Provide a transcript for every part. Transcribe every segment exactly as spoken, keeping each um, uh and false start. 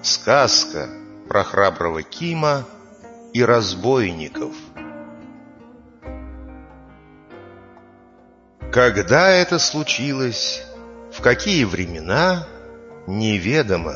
Сказка про храброго Кима и разбойников. Когда это случилось, в какие времена, неведомо.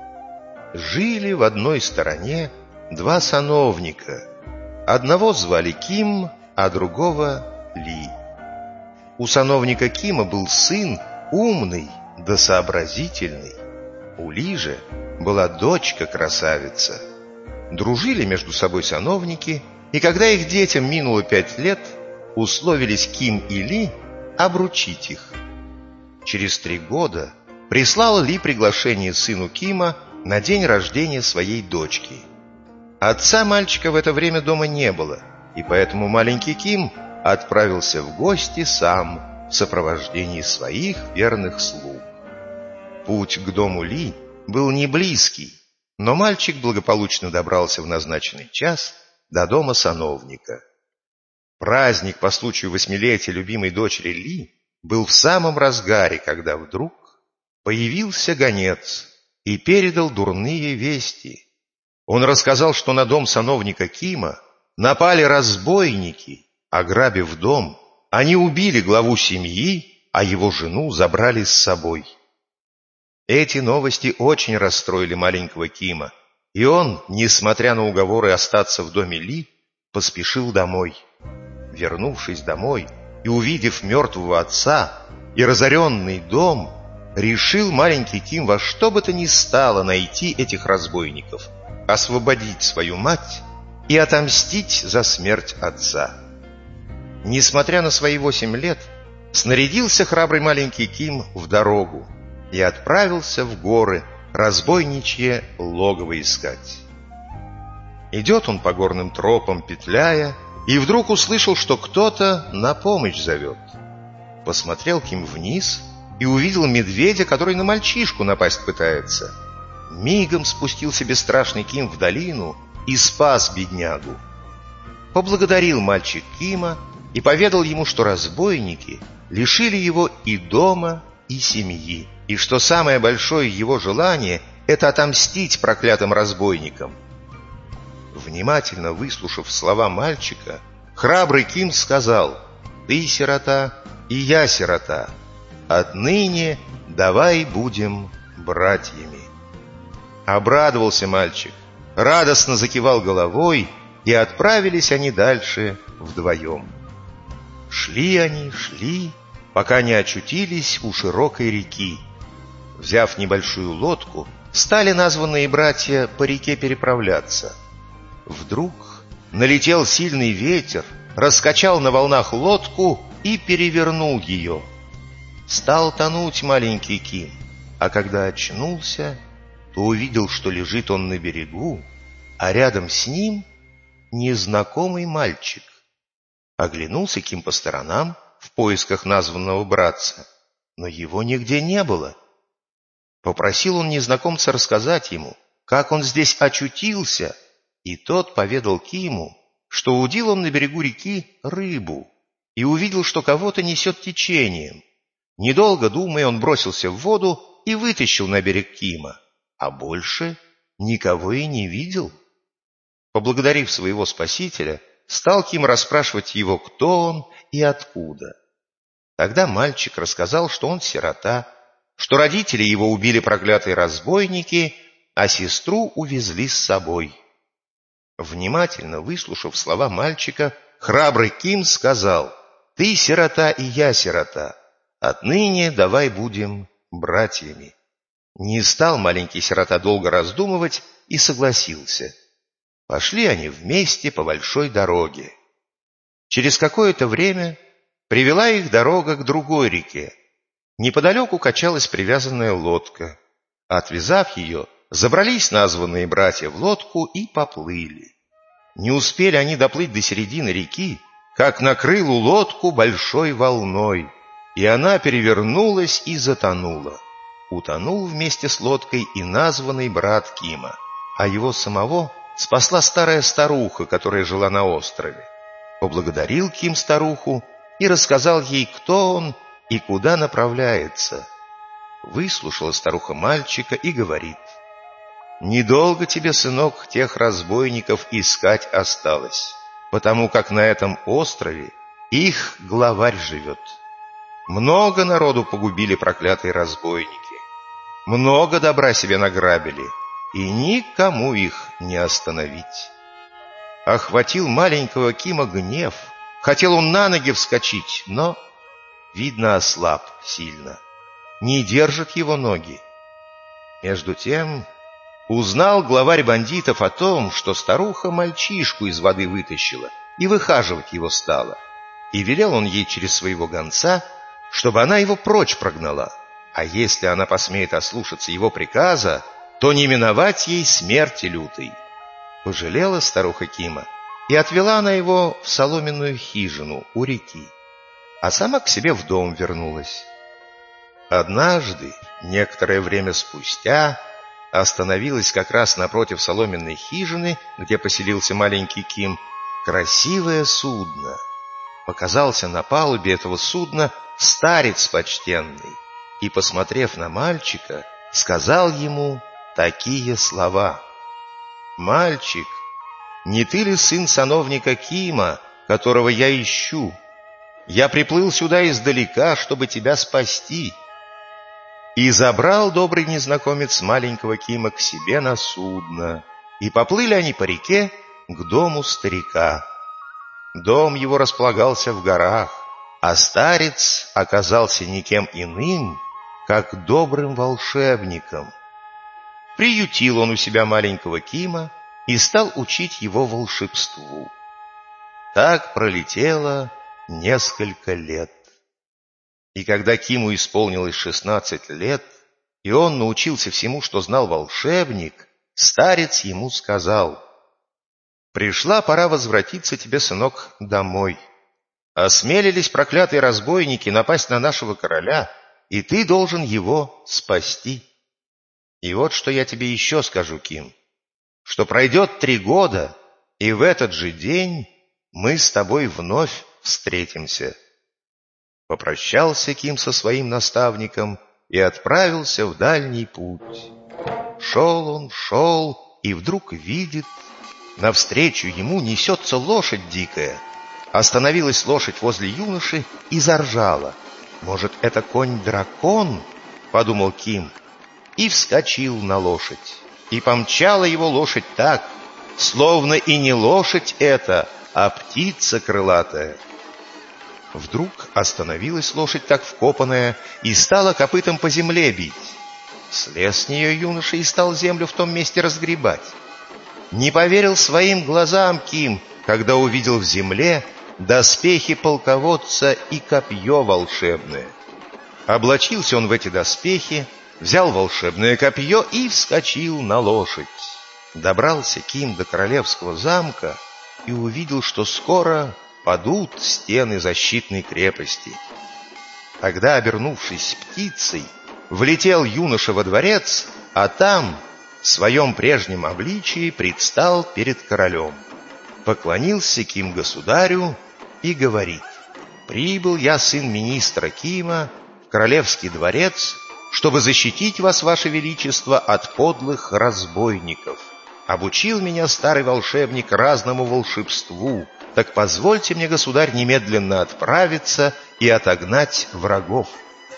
Жили в одной стороне два сановника. Одного звали Ким, а другого Ли. У сановника Кима был сын умный да сообразительный. У Ли же была дочка-красавица. Дружили между собой сановники, и когда их детям минуло пять лет, условились Ким и Ли обручить их. Через три года прислал Ли приглашение сыну Кима на день рождения своей дочки. Отца мальчика в это время дома не было, и поэтому маленький Ким отправился в гости сам в сопровождении своих верных слуг. Путь к дому Ли был не близкий, но мальчик благополучно добрался в назначенный час до дома сановника. Праздник по случаю восьмилетия любимой дочери Ли был в самом разгаре, когда вдруг появился гонец и передал дурные вести. Он рассказал, что на дом сановника Кима напали разбойники. Ограбив дом, они убили главу семьи, а его жену забрали с собой. Эти новости очень расстроили маленького Кима, и он, несмотря на уговоры остаться в доме Ли, поспешил домой. Вернувшись домой и увидев мертвого отца и разоренный дом, решил маленький Ким во что бы то ни стало найти этих разбойников, освободить свою мать и отомстить за смерть отца. Несмотря на свои восемь лет, снарядился храбрый маленький Ким в дорогу и отправился в горы разбойничье логово искать. Идет он по горным тропам, петляя, и вдруг услышал, что кто-то на помощь зовет. Посмотрел Ким вниз и увидел медведя, который на мальчишку напасть пытается. Мигом спустился бесстрашный Ким в долину и спас беднягу. Поблагодарил мальчик Кима и поведал ему, что разбойники лишили его и дома, и семьи, и что самое большое его желание — это отомстить проклятым разбойникам. Внимательно выслушав слова мальчика, храбрый Ким сказал: «Ты сирота, и я сирота. Отныне давай будем братьями». Обрадовался мальчик, радостно закивал головой, и отправились они дальше вдвоем. Шли они, шли, пока не очутились у широкой реки. Взяв небольшую лодку, стали названные братья по реке переправляться. Вдруг налетел сильный ветер, раскачал на волнах лодку и перевернул ее. Стал тонуть маленький Ким, а когда очнулся, то увидел, что лежит он на берегу, а рядом с ним незнакомый мальчик. Оглянулся Ким по сторонам в поисках названного братца, но его нигде не было. Попросил он незнакомца рассказать ему, как он здесь очутился, и тот поведал Киму, что удил он на берегу реки рыбу и увидел, что кого-то несет течением. Недолго думая, он бросился в воду и вытащил на берег Кима, а больше никого и не видел. Поблагодарив своего спасителя, стал Ким расспрашивать его, кто он и откуда. Тогда мальчик рассказал, что он сирота, что родители его убили проклятые разбойники, а сестру увезли с собой. Внимательно выслушав слова мальчика, храбрый Ким сказал: «Ты сирота, и я сирота. Отныне давай будем братьями». Не стал маленький сирота долго раздумывать и согласился. Пошли они вместе по большой дороге. Через какое-то время привела их дорога к другой реке. Неподалеку качалась привязанная лодка. Отвязав ее, забрались названные братья в лодку и поплыли. Не успели они доплыть до середины реки, как накрыло лодку большой волной, и она перевернулась и затонула. Утонул вместе с лодкой и названный брат Кима, а его самого спасла старая старуха, которая жила на острове. Поблагодарил Ким старуху и рассказал ей, кто он и куда направляется. Выслушала старуха мальчика и говорит: недолго тебе, сынок, тех разбойников искать осталось, потому как на этом острове их главарь живет. Много народу погубили проклятые разбойники, много добра себе награбили, и никому их не остановить. Охватил маленького Кима гнев, хотел он на ноги вскочить, но, видно, ослаб сильно, не держат его ноги. Между тем узнал главарь бандитов о том, что старуха мальчишку из воды вытащила и выхаживать его стала, и велел он ей через своего гонца, чтобы она его прочь прогнала, а если она посмеет ослушаться его приказа, то не миновать ей смерти лютой. Пожалела старуха Кима, и отвела она его в соломенную хижину у реки, а сама к себе в дом вернулась. Однажды, некоторое время спустя, остановилась как раз напротив соломенной хижины, где поселился маленький Ким, красивое судно. Показался на палубе этого судна старец почтенный и, посмотрев на мальчика, сказал ему такие слова: «Мальчик, не ты ли сын сановника Кима, которого я ищу? Я приплыл сюда издалека, чтобы тебя спасти». И забрал добрый незнакомец маленького Кима к себе на судно, и поплыли они по реке к дому старика. Дом его располагался в горах, а старец оказался никем иным, как добрым волшебником. Приютил он у себя маленького Кима и стал учить его волшебству. Так пролетело несколько лет. И когда Киму исполнилось шестнадцать лет, и он научился всему, что знал волшебник, старец ему сказал: «Пришла пора возвратиться тебе, сынок, домой. Осмелились проклятые разбойники напасть на нашего короля, и ты должен его спасти. И вот что я тебе еще скажу, Ким, что пройдет три года, и в этот же день мы с тобой вновь встретимся». Попрощался Ким со своим наставником и отправился в дальний путь. Шел он, шел, и вдруг видит, навстречу ему несется лошадь дикая. Остановилась лошадь возле юноши и заржала. «Может, это конь-дракон?» — подумал Ким, и вскочил на лошадь. И помчала его лошадь так, словно и не лошадь эта, а птица крылатая. Вдруг остановилась лошадь как вкопанная и стала копытом по земле бить. Слез с нее юноша и стал землю в том месте разгребать. Не поверил своим глазам Ким, когда увидел в земле доспехи полководца и копье волшебное. Облачился он в эти доспехи, взял волшебное копье и вскочил на лошадь. Добрался Ким до королевского замка и увидел, что скоро падут стены защитной крепости. Тогда, обернувшись птицей, влетел юноша во дворец, а там в своем прежнем обличии предстал перед королем. Поклонился Ким государю и говорит: «Прибыл я, сын министра Кима, в королевский дворец, чтобы защитить вас, ваше величество, от подлых разбойников. Обучил меня старый волшебник разному волшебству. Так позвольте мне, государь, немедленно отправиться и отогнать врагов».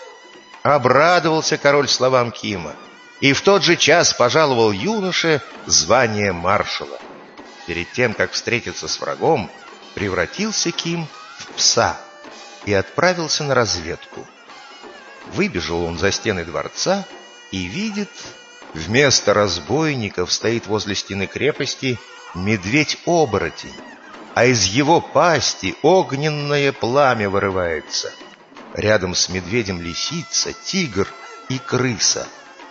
Обрадовался король словам Кима и в тот же час пожаловал юноше звание маршала. Перед тем, как встретиться с врагом, превратился Ким в пса и отправился на разведку. Выбежал он за стены дворца и видит, вместо разбойников стоит возле стены крепости медведь-оборотень, а из его пасти огненное пламя вырывается. Рядом с медведем лисица, тигр и крыса.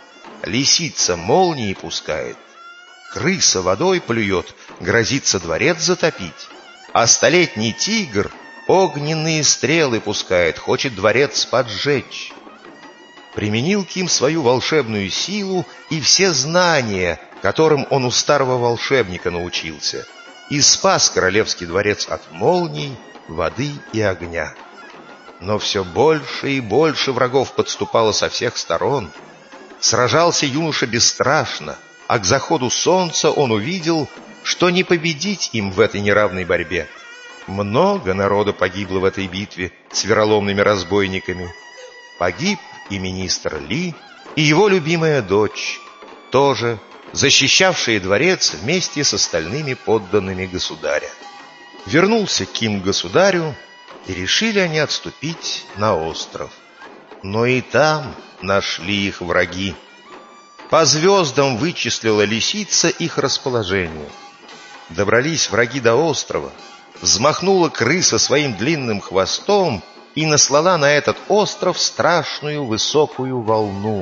Лисица молнии пускает, крыса водой плюет, грозится дворец затопить, а столетний тигр огненные стрелы пускает, хочет дворец поджечь. Применил Ким свою волшебную силу и все знания, которым он у старого волшебника научился, и спас королевский дворец от молний, воды и огня. Но все больше и больше врагов подступало со всех сторон. Сражался юноша бесстрашно, а к заходу солнца он увидел, что не победить им в этой неравной борьбе. Много народа погибло в этой битве с вероломными разбойниками. Погиб и министр Ли, и его любимая дочь, тоже защищавшие дворец вместе с остальными подданными государя. Вернулся Ким к государю, и решили они отступить на остров. Но и там нашли их враги. По звездам вычислила лисица их расположение. Добрались враги до острова, взмахнула крыса своим длинным хвостом и наслала на этот остров страшную высокую волну.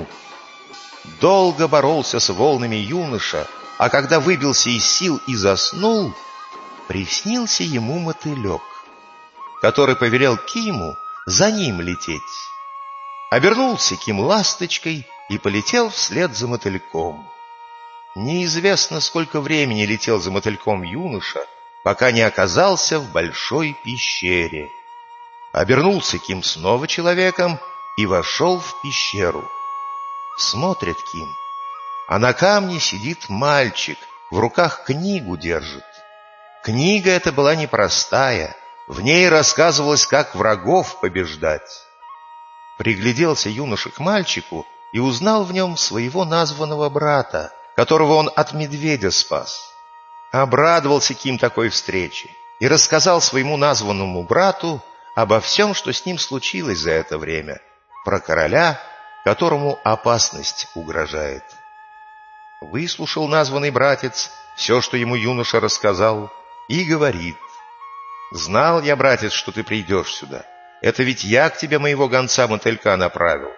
Долго боролся с волнами юноша, а когда выбился из сил и заснул, приснился ему мотылек, который повелел Киму за ним лететь. Обернулся Ким ласточкой и полетел вслед за мотыльком. Неизвестно, сколько времени летел за мотыльком юноша, пока не оказался в большой пещере. Обернулся Ким снова человеком и вошел в пещеру. Смотрит Ким, а на камне сидит мальчик, в руках книгу держит. Книга эта была непростая, в ней рассказывалось, как врагов побеждать. Пригляделся юноша к мальчику и узнал в нем своего названного брата, которого он от медведя спас. Обрадовался Ким такой встрече и рассказал своему названному брату обо всем, что с ним случилось за это время, про короля, которому опасность угрожает. Выслушал названный братец все, что ему юноша рассказал, и говорит: «Знал я, братец, что ты придешь сюда. Это ведь я к тебе моего гонца-мотылька направил».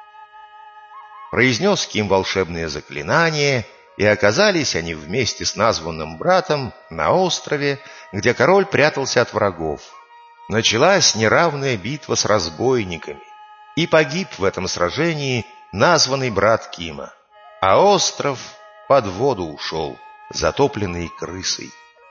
Произнес Ким волшебное заклинание, и оказались они вместе с названным братом на острове, где король прятался от врагов. Началась неравная битва с разбойниками, и погиб в этом сражении названный брат Кима, а остров под воду ушел, затопленный крысой.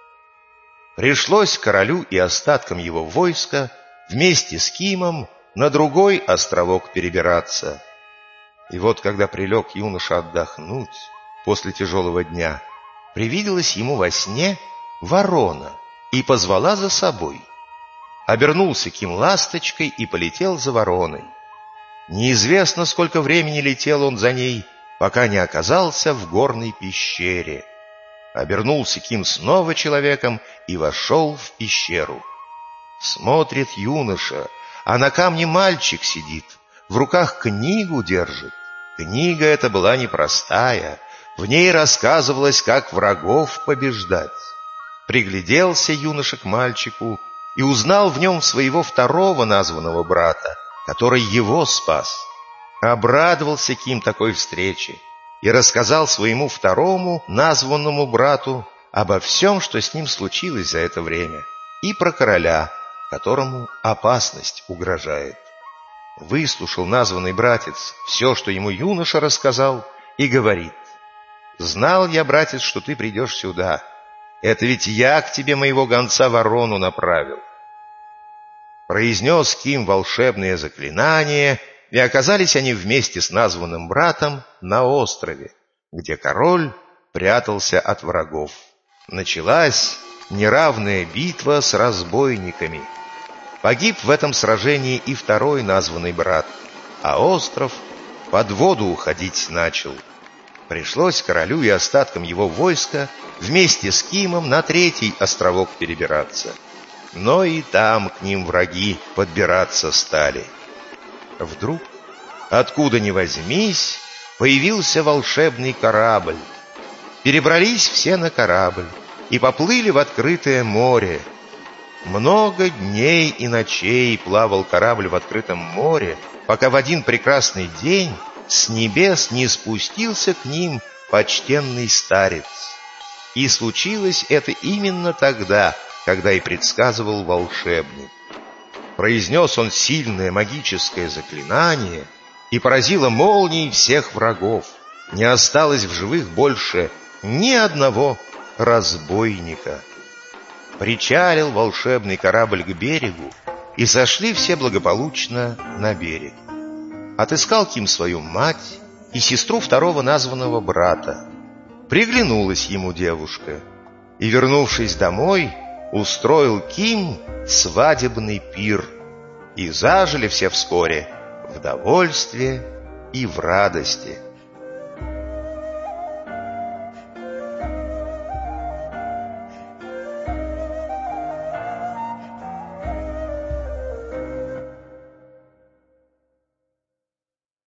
Пришлось королю и остаткам его войска вместе с Кимом на другой островок перебираться. И вот, когда прилег юноша отдохнуть после тяжелого дня, привиделась ему во сне ворона и позвала за собой. Обернулся Ким ласточкой и полетел за вороной. Неизвестно, сколько времени летел он за ней, пока не оказался в горной пещере. Обернулся Ким снова человеком и вошел в пещеру. Смотрит юноша, а на камне мальчик сидит, в руках книгу держит. Книга эта была непростая, в ней рассказывалось, как врагов побеждать. Пригляделся юноша к мальчику и узнал в нем своего второго названного брата, который его спас. Обрадовался Ким такой встрече и рассказал своему второму названному брату обо всем, что с ним случилось за это время, и про короля, которому опасность угрожает. Выслушал названный братец все, что ему юноша рассказал, и говорит: «Знал я, братец, что ты придешь сюда. Это ведь я к тебе моего гонца ворону направил». Произнес Ким волшебное заклинание, и оказались они вместе с названным братом на острове, где король прятался от врагов. Началась неравная битва с разбойниками. Погиб в этом сражении и второй названный брат, а остров под воду уходить начал. Пришлось королю и остаткам его войска вместе с Кимом на третий островок перебираться. Но и там к ним враги подбираться стали. Вдруг, откуда ни возьмись, появился волшебный корабль. Перебрались все на корабль и поплыли в открытое море. Много дней и ночей плавал корабль в открытом море, пока в один прекрасный день с небес не спустился к ним почтенный старец. И случилось это именно тогда, когда и предсказывал волшебник. Произнес он сильное магическое заклинание, и поразило молнией всех врагов. Не осталось в живых больше ни одного разбойника. Причалил волшебный корабль к берегу, и сошли все благополучно на берег. Отыскал Ким свою мать и сестру второго названного брата. Приглянулась ему девушка, и, вернувшись домой, устроил Ким свадебный пир, и зажили все вскоре в довольстве и в радости.